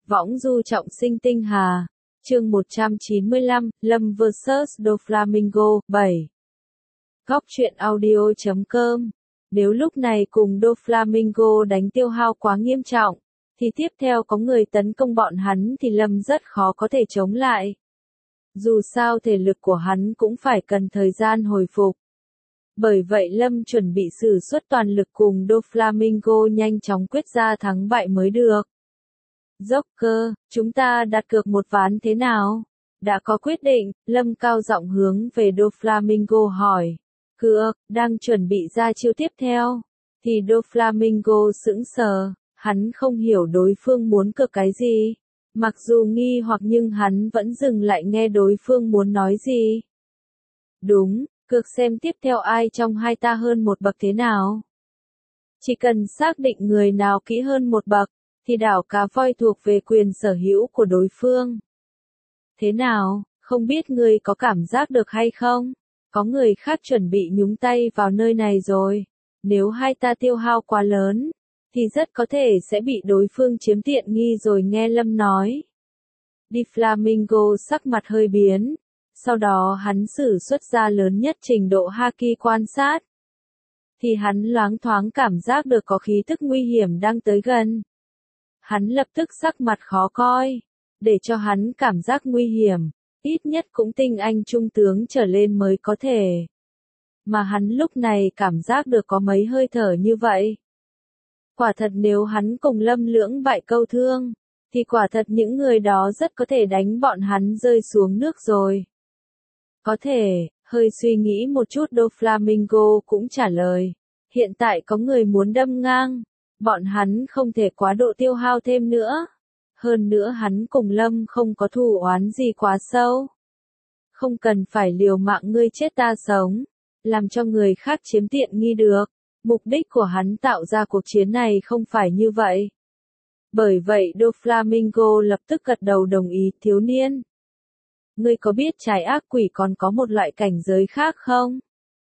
Võng du trọng sinh tinh hà. Chương 195, Lâm vs Doflamingo, 7. Góc truyện audio.com. Nếu lúc này cùng Doflamingo đánh tiêu hao quá nghiêm trọng, thì tiếp theo có người tấn công bọn hắn thì Lâm rất khó có thể chống lại. Dù sao thể lực của hắn cũng phải cần thời gian hồi phục. Bởi vậy Lâm chuẩn bị sử xuất toàn lực cùng Doflamingo nhanh chóng quyết ra thắng bại mới được. Joker, chúng ta đặt cược một ván thế nào? Đã có quyết định, Lâm cao giọng hướng về Doflamingo hỏi. Cược, đang chuẩn bị ra chiêu tiếp theo. Thì Doflamingo sững sờ, hắn không hiểu đối phương muốn cược cái gì. Mặc dù nghi hoặc nhưng hắn vẫn dừng lại nghe đối phương muốn nói gì. Đúng, cược xem tiếp theo ai trong hai ta hơn một bậc thế nào. Chỉ cần xác định người nào kỹ hơn một bậc, thì đảo cá voi thuộc về quyền sở hữu của đối phương. Thế nào, không biết ngươi có cảm giác được hay không? Có người khác chuẩn bị nhúng tay vào nơi này rồi. Nếu hai ta tiêu hao quá lớn, thì rất có thể sẽ bị đối phương chiếm tiện nghi rồi nghe Lâm nói. Doflamingo sắc mặt hơi biến. Sau đó hắn sử xuất ra lớn nhất trình độ haki quan sát. Thì hắn loáng thoáng cảm giác được có khí tức nguy hiểm đang tới gần. Hắn lập tức sắc mặt khó coi. Để cho hắn cảm giác nguy hiểm, ít nhất cũng tinh anh trung tướng trở lên mới có thể. Mà hắn lúc này cảm giác được có mấy hơi thở như vậy. Quả thật nếu hắn cùng Lâm lưỡng bại câu thương, thì quả thật những người đó rất có thể đánh bọn hắn rơi xuống nước rồi. Có thể, hơi suy nghĩ một chút Doflamingo cũng trả lời. Hiện tại có người muốn đâm ngang, bọn hắn không thể quá độ tiêu hao thêm nữa. Hơn nữa hắn cùng Lâm không có thù oán gì quá sâu. Không cần phải liều mạng ngươi chết ta sống, làm cho người khác chiếm tiện nghi được. Mục đích của hắn tạo ra cuộc chiến này không phải như vậy. Bởi vậy Doflamingo lập tức gật đầu đồng ý. Thiếu niên, ngươi có biết trái ác quỷ còn có một loại cảnh giới khác không?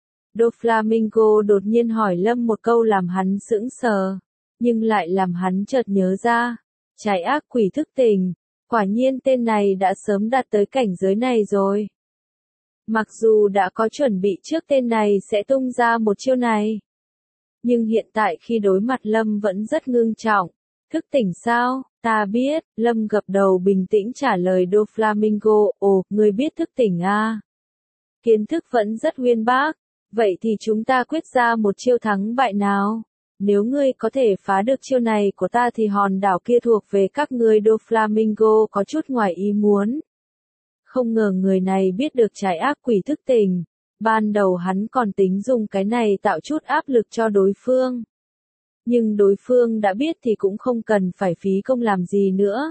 Doflamingo đột nhiên hỏi Lâm một câu làm hắn sững sờ, nhưng lại làm hắn chợt nhớ ra. Trái ác quỷ thức tỉnh, quả nhiên tên này đã sớm đạt tới cảnh giới này rồi. Mặc dù đã có chuẩn bị trước tên này sẽ tung ra một chiêu này. Nhưng hiện tại khi đối mặt Lâm vẫn rất ngưng trọng. Thức tỉnh sao? Ta biết, Lâm gật đầu bình tĩnh trả lời Doflamingo. Ồ, ngươi biết thức tỉnh à? Kiến thức vẫn rất uyên bác. Vậy thì chúng ta quyết ra một chiêu thắng bại nào? Nếu ngươi có thể phá được chiêu này của ta thì hòn đảo kia thuộc về các ngươi. Doflamingo có chút ngoài ý muốn. Không ngờ người này biết được trái ác quỷ thức tỉnh. Ban đầu hắn còn tính dùng cái này tạo chút áp lực cho đối phương. Nhưng đối phương đã biết thì cũng không cần phải phí công làm gì nữa.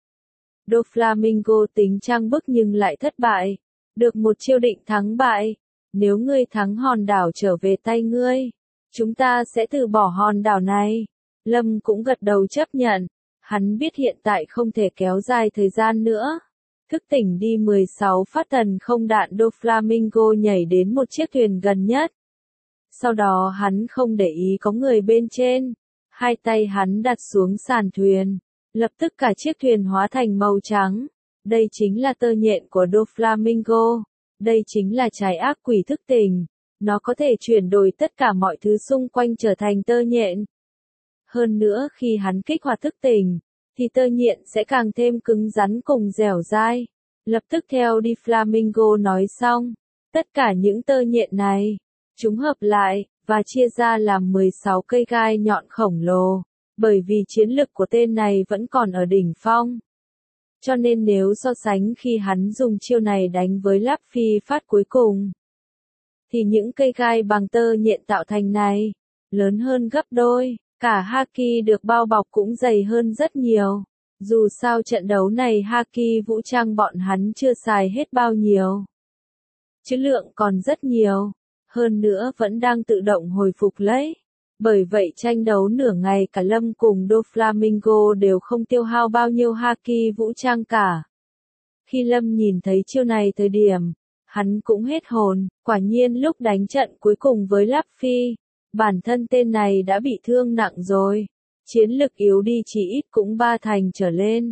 Doflamingo tính trang bức nhưng lại thất bại. Được một chiêu định thắng bại. Nếu ngươi thắng hòn đảo trở về tay ngươi, chúng ta sẽ từ bỏ hòn đảo này. Lâm cũng gật đầu chấp nhận. Hắn biết hiện tại không thể kéo dài thời gian nữa. Thức tỉnh đi 16 phát thần không đạn. Doflamingo nhảy đến một chiếc thuyền gần nhất. Sau đó hắn không để ý có người bên trên. Hai tay hắn đặt xuống sàn thuyền. Lập tức cả chiếc thuyền hóa thành màu trắng. Đây chính là tơ nhện của Doflamingo. Đây chính là trái ác quỷ thức tỉnh. Nó có thể chuyển đổi tất cả mọi thứ xung quanh trở thành tơ nhện. Hơn nữa khi hắn kích hoạt thức tỉnh, thì tơ nhện sẽ càng thêm cứng rắn cùng dẻo dai. Lập tức theo Doflamingo nói xong, tất cả những tơ nhện này, chúng hợp lại, và chia ra làm 16 cây gai nhọn khổng lồ. Bởi vì chiến lực của tên này vẫn còn ở đỉnh phong. Cho nên nếu so sánh khi hắn dùng chiêu này đánh với Laffy phát cuối cùng, thì những cây gai bằng tơ nhện tạo thành này, lớn hơn gấp đôi. Cả haki được bao bọc cũng dày hơn rất nhiều. Dù sao trận đấu này haki vũ trang bọn hắn chưa xài hết bao nhiêu. Chứ lượng còn rất nhiều. Hơn nữa vẫn đang tự động hồi phục lấy. Bởi vậy tranh đấu nửa ngày cả Lâm cùng Doflamingo đều không tiêu hao bao nhiêu haki vũ trang cả. Khi Lâm nhìn thấy chiêu này thời điểm, hắn cũng hết hồn. Quả nhiên lúc đánh trận cuối cùng với Laffy, bản thân tên này đã bị thương nặng rồi. Chiến lực yếu đi chỉ ít cũng 3 thành trở lên.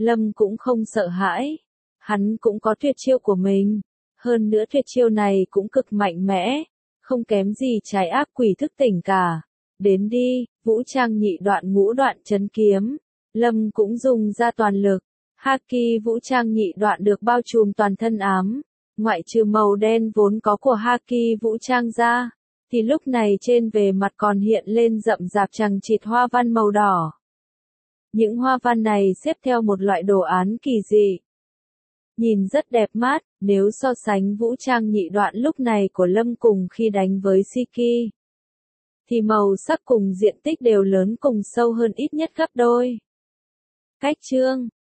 Lâm cũng không sợ hãi. Hắn cũng có tuyệt chiêu của mình. Hơn nữa tuyệt chiêu này cũng cực mạnh mẽ. Không kém gì trái ác quỷ thức tỉnh cả. Đến đi, vũ trang nhị đoạn ngũ đoạn chấn kiếm. Lâm cũng dùng ra toàn lực. Haki vũ trang nhị đoạn được bao trùm toàn thân ám. Ngoại trừ màu đen vốn có của Haki vũ trang ra. Thì lúc này trên bề mặt còn hiện lên rậm rạp chằng chịt hoa văn màu đỏ. Những hoa văn này xếp theo một loại đồ án kỳ dị. Nhìn rất đẹp mắt, nếu so sánh vũ trang nhị đoạn lúc này của Lâm cùng khi đánh với Shiki. Thì màu sắc cùng diện tích đều lớn cùng sâu hơn ít nhất gấp đôi. Cách chương